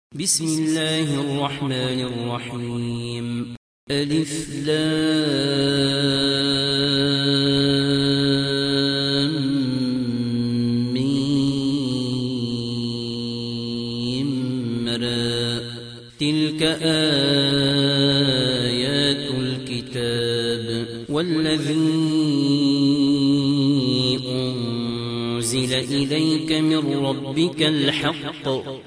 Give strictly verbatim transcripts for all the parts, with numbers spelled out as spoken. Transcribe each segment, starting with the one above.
بسم الله الرحمن الرحيم. ألف لام ميم را تلك آيات الكتاب والذي أنزل إليك من ربك الحق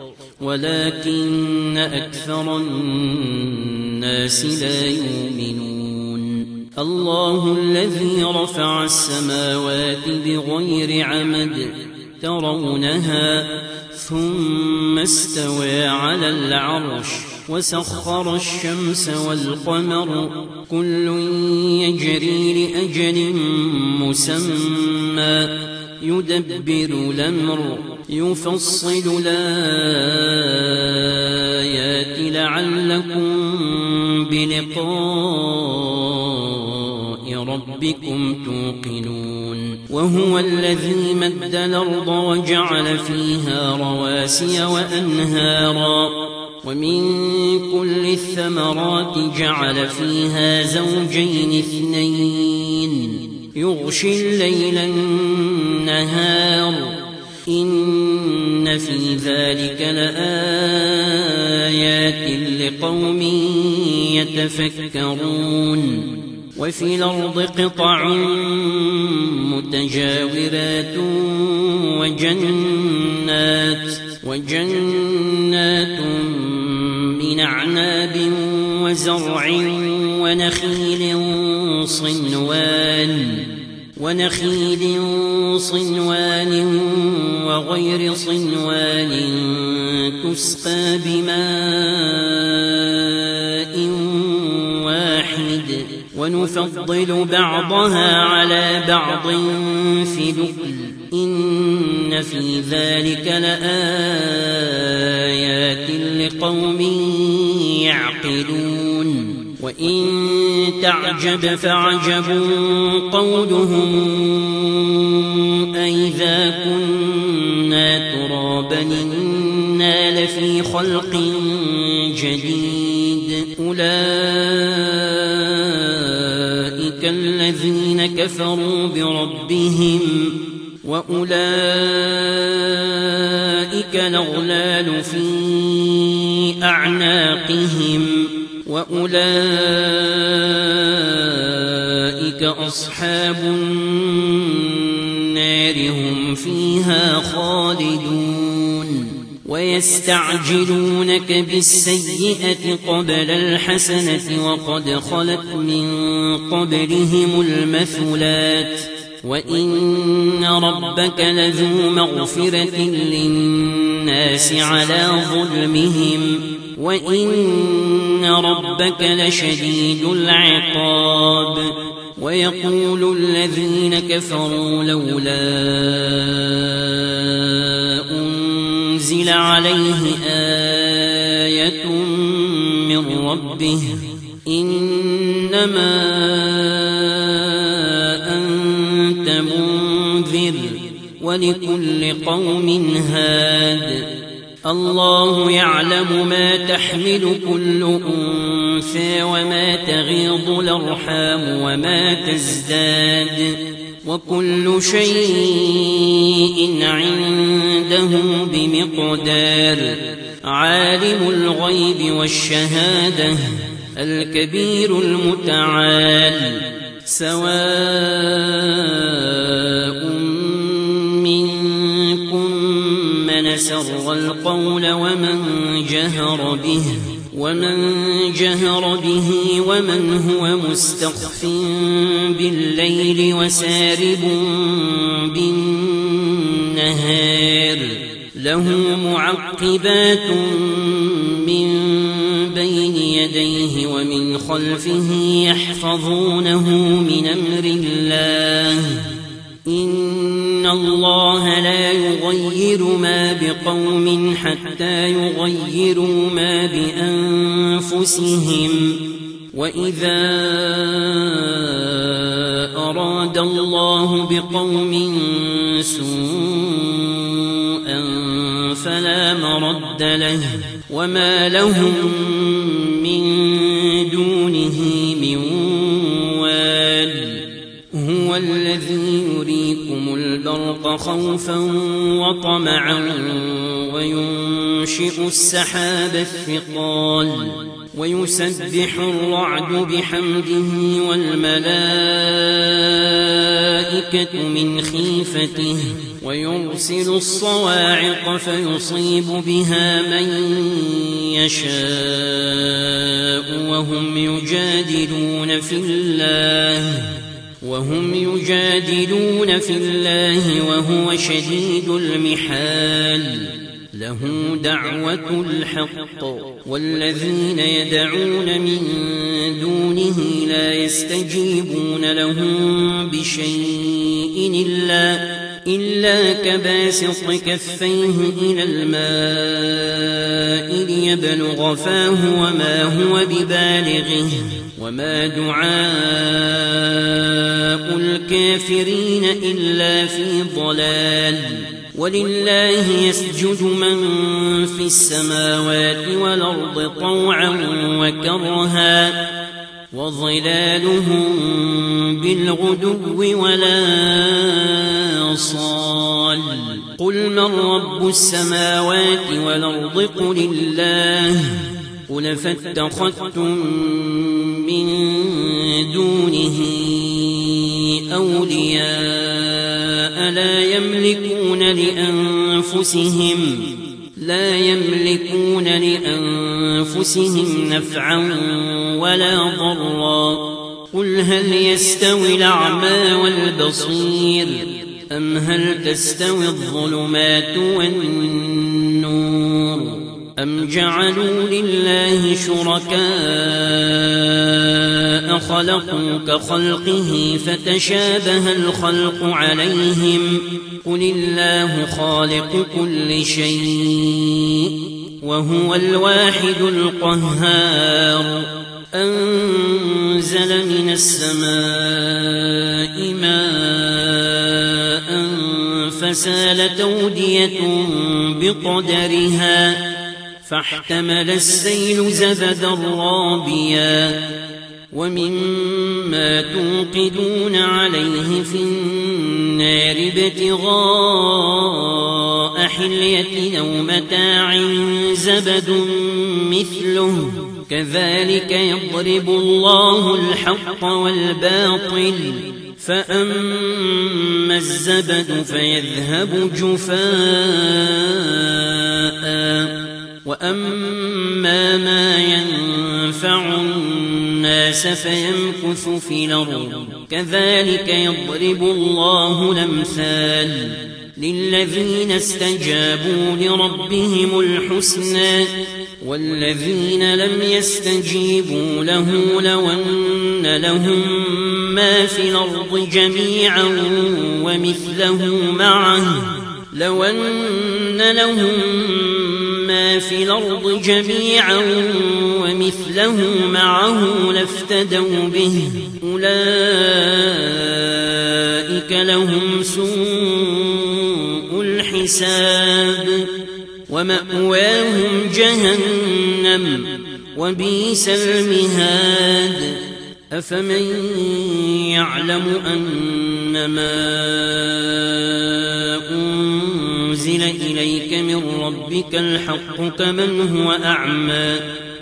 ولكن أكثر الناس لا يؤمنون. الله الذي رفع السماوات بغير عمد ترونها ثم استوى على العرش وسخر الشمس والقمر كل يجري لأجل مسمى يدبر الأمر يفصل الآيات لعلكم بلقاء ربكم توقنون. وهو الذي مد الأرض وجعل فيها رواسي وأنهارا ومن كل الثمرات جعل فيها زوجين اثنين يغشي الليل النهار إن في ذلك لآيات لقوم يتفكرون. وفي الأرض قطع متجاورات وجنات وجنات من أعناب وزرع ونخيل صنوان ونخيل صنوان وغير صنوان تسقى بماء واحد ونفضل بعضها على بعض في الأكل إن في ذلك لآيات لقوم يعقلون. وإن تعجب فعجب قولهم أئذا كنا ترابا إنا لفي خلق جديد أولئك الذين كفروا بربهم وأولئك الأغلال في أعناقهم وأولئك أصحاب النار هم فيها خالدون. ويستعجلونك بالسيئة قبل الحسنة وقد خلت من قبلهم المثلات وإن ربك لذو مغفرة للناس على ظلمهم وإن ربك لشديد العقاب. ويقول الذين كفروا لولا أنزل عليه آية من ربه إنما أنت منذر ولكل قوم هاد. الله يعلم ما تحمل كل أنثى وما تغيض الأرحام وما تزداد وكل شيء عنده بمقدار. عالم الغيب والشهادة الكبير المتعال سواء منكم من سر القول ومن جهر به ومن جهر به ومن هو مستخف بالليل وسارب بالنهار له معقبات من بين يديه ومن خلفه يحفظونه من أمر الله إن الله لا يغير ما بقوم حتى يغيروا ما بأنفسهم وإذا أراد الله بقوم سوءا فلا مرد له وما لهم من دونه من وال هو الذي يريكم البرق خوفا وطمعا وينشئ السحاب الثقال ويسبح الرعد بحمده والملائكة من خيفته ويرسل الصواعق فيصيب بها من يشاء وهم يجادلون في الله وهم يجادلون في الله وهو شديد المحال له دعوة الحق والذين يدعون من دونه لا يستجيبون لهم بشيء إلا إلا كباسط كفيه إلى الماء ليبلغ فاه وما هو ببالغه وما دعاء الكافرين إلا في ضلال ولله يسجد من في السماوات والأرض طوعا وكرها وظلالهم بالغدو ولا صال قل من رب السماوات والأرض قل الله قل فاتخذتم من دونه أولياء لا يملكون لأنفسهم لا يملكون لأنفسهم نفعا ولا ضرا قل هل يستوي الأعمى والبصير أم هل تستوي الظلمات والنور أم جعلوا لله شركاء خلقوا كخلقه فتشابه الخلق عليهم قل الله خالق كل شيء وهو الواحد القهار أنزل من السماء ماء فسالت أودية بقدرها فاحتمل السيل زبدا رابيا ومما توقدون عليه في النار ابتغاء حلية أو متاع زبد مثله كذلك يضرب الله الحق والباطل فأما الزبد فيذهب جفاء وأما ما ينفع الناس فيمكث في الأرض كذلك يضرب الله الأمثال للذين استجابوا لربهم الحسنى والذين لم يستجيبوا له لو أن لهم ما في الأرض جميعا ومثله معه لو أن لهم ما في الأرض جميعا ومثله معه لافتدوا به أولئك لهم سوء الحساب ومأواهم جهنم وبئس المهاد أفمن يعلم أنما أنزل إليك من ربك الحق كمن هو أعمى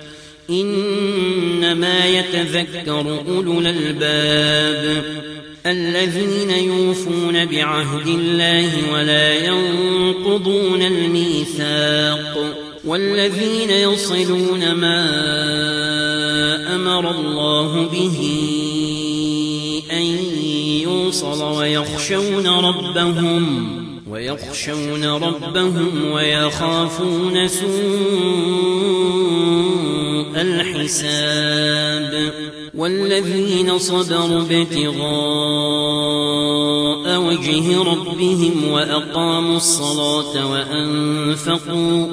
إنما يتذكر أولو الألباب الذين يوفون بعهد الله ولا ينقضون الميثاق والذين يصلون ما أمر الله به أن يوصل ويخشون ربهم ويخشون ربهم ويخافون سوء الحساب والذين صبروا ابتغاء وجه ربهم وأقاموا الصلاة وأنفقوا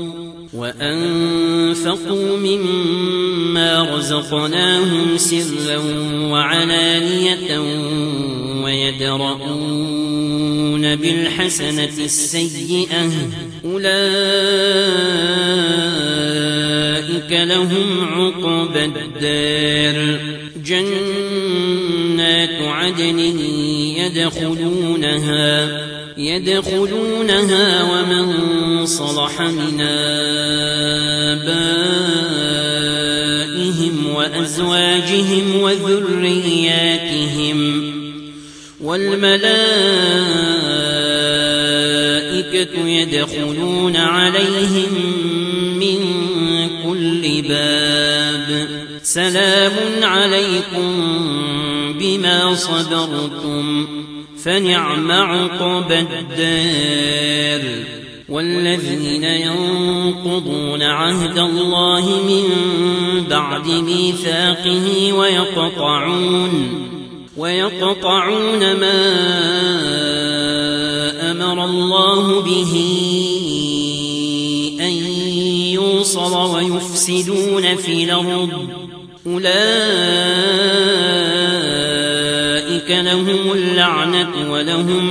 وأنفقوا مما رزقناهم سرا وعلانية ويدرؤون بالحسنة السيئة أولئك لهم عقبى الدار جنات عدن يدخلونها يدخلونها ومن صلح من آبائهم وأزواجهم وذرياتهم والملائكة يدخلون عليهم من كل باب سلام عليكم بما صبرتم فنعم عقبى الدار والذين ينقضون عهد الله من بعد ميثاقه ويقطعون ويقطعون ما أمر الله به أن يوصل ويفسدون في الأرض أولئك لهم اللعنة ولهم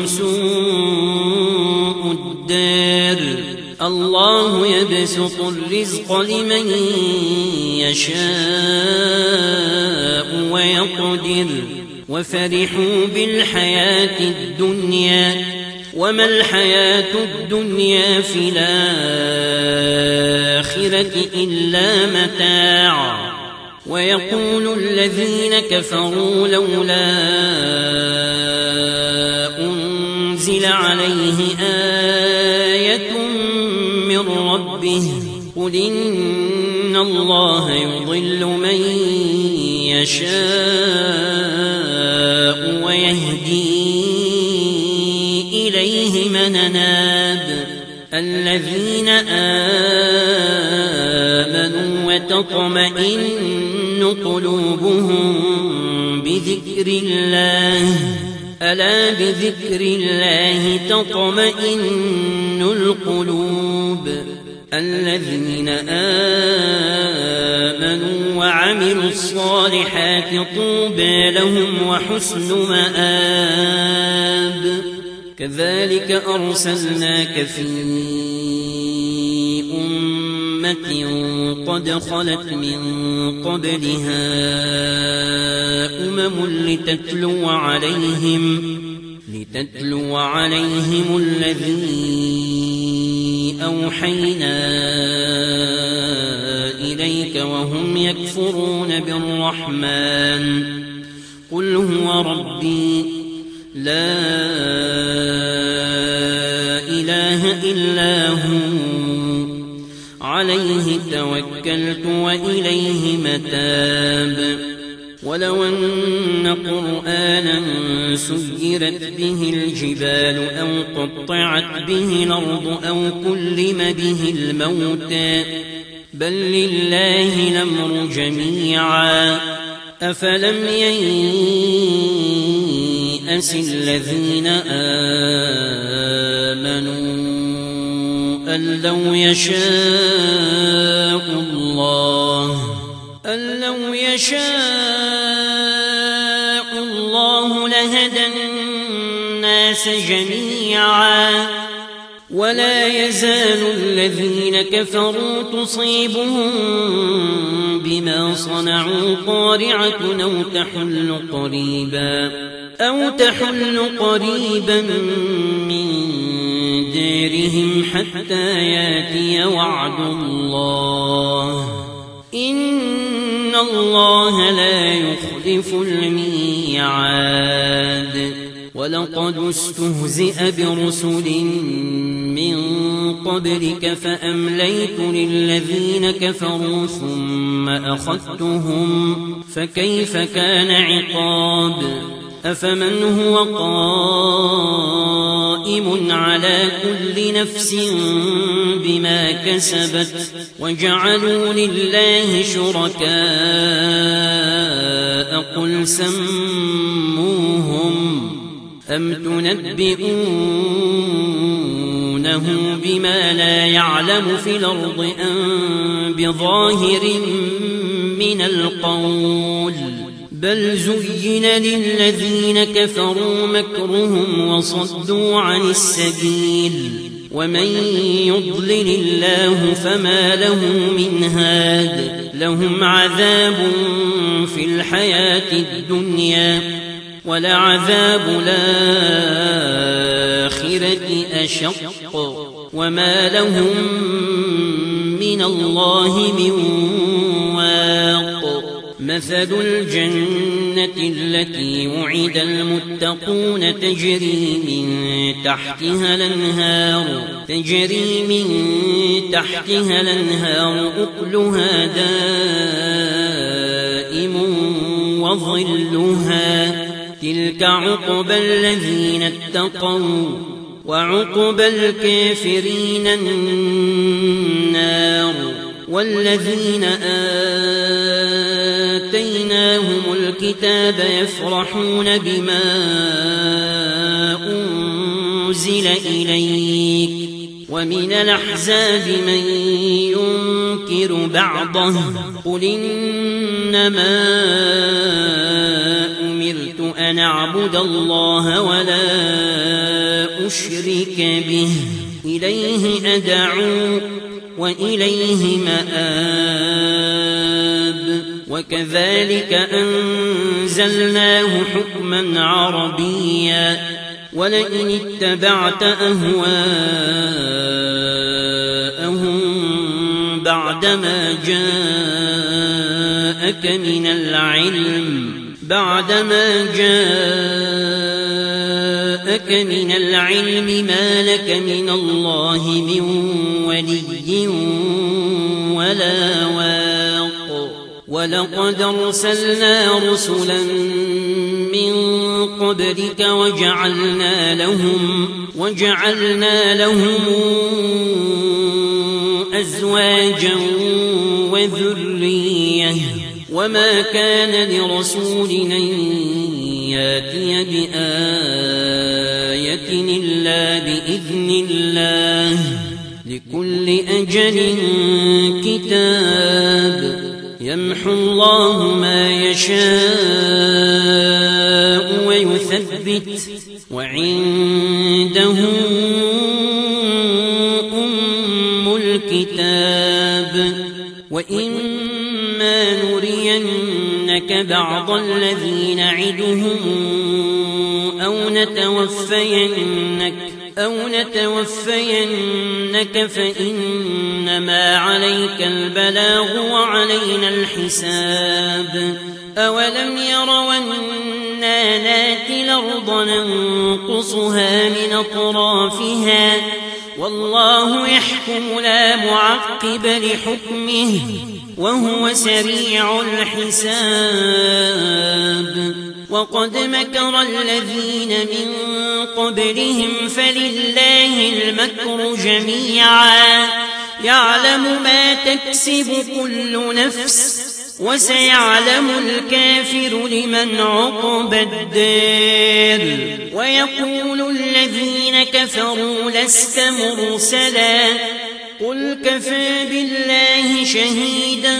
سوء الدار الله يبسط الرزق لمن يشاء ويقدر وفرحوا بالحياة الدنيا وما الحياة الدنيا في الآخرة إلا متاع ويقول الذين كفروا لولا أنزل عليه آية من ربه قل إن الله يضل من يشاء ويهدي إليه من أناب الذين آمنوا وتطمئن قلوبهم بذكر الله ألا بذكر الله تطمئن القلوب الذين آمنوا وعملوا الصالحات طوبى لهم وحسن مآب كذلك أرسلناك في أمة قد خلت من قبلها أمم لتتلو عليهم لتتلو عليهم الذي أوحينا إليك وهم يكفرون بالرحمن قل هو ربي لا إله إلا هو عليه توكلت وإليه متاب ولو أن قرآنا سيرت به الجبال أو قطعت به الأرض أو كلم به الموتى بل لله الأمر جميعا أفلم ييأس الذين آمنوا أن لو يشاء الله أن لو يشاء الله لهدى الناس جميعا ولا يزال الذين كفروا تصيبهم بما صنعوا قارعة أو تحل قريبا أو تحل قريبا من دارهم حتى ياتي وعد الله إن الله لا يخلف الميعاد ولقد استهزئ برسل من قبلك فأمليت للذين كفروا ثم أخذتهم فكيف كان عقاب أفمن هو قائم على كل نفس بما كسبت وجعلوا لله شركاء قل سموهم أم تنبئونه بما لا يعلم في الأرض أم بظاهر من القول بل زين للذين كفروا مكرهم وصدوا عن السبيل ومن يضلل الله فما له من هاد لهم عذاب في الحياة الدنيا ولعذاب الآخرة أشق وما لهم من الله من واق مثل الجنة التي وعد المتقون تجري من تحتها الأنهار تجري من تحتها الأنهار أكلها دائم وظلها تلك عقبى الذين اتقوا وعقبى الكافرين النار والذين آتيناهم الكتاب يفرحون بما أنزل إليك ومن الأحزاب من ينكر بعضه قل إنما أمرت أن أعبد الله ولا أشرك به إليه أدعو وإليه مآب وكذلك أنزلناه حكما عربيا ولئن اتبعت أهواءهم بعدما جاءك من العلم بعدما جاءك من العلم ما لك من الله من ولي ولا واق ولقد أرسلنا رسلا من قبلك وجعلنا لهم وجعلنا لهم أزواجا وذرية وما كان لرسول أن يأتي بآية إلا بإذن الله لكل أجل كتاب يمحو الله ما يشاء ويثبت وعنده أم الكتاب وإما نرينك بعض الذي نعدهم أو نتوفينك أو نتوفينك فإنما عليك البلاغ وعلينا الحساب أولم يروا أنا ناتي الأرض ننقصها من أطرافها والله يحكم لا معقب لحكمه وهو سريع الحساب وقد مكر الذين من قبلهم فلله المكر جميعا يعلم ما تكسب كل نفس وسيعلم الكافر لمن عقبى الدار ويقول الذين كفروا لست مرسلا قل كفى بالله شهيدا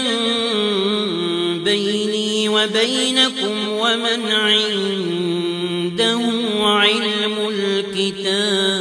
بيني وبينكم ومن عنده علم الكتاب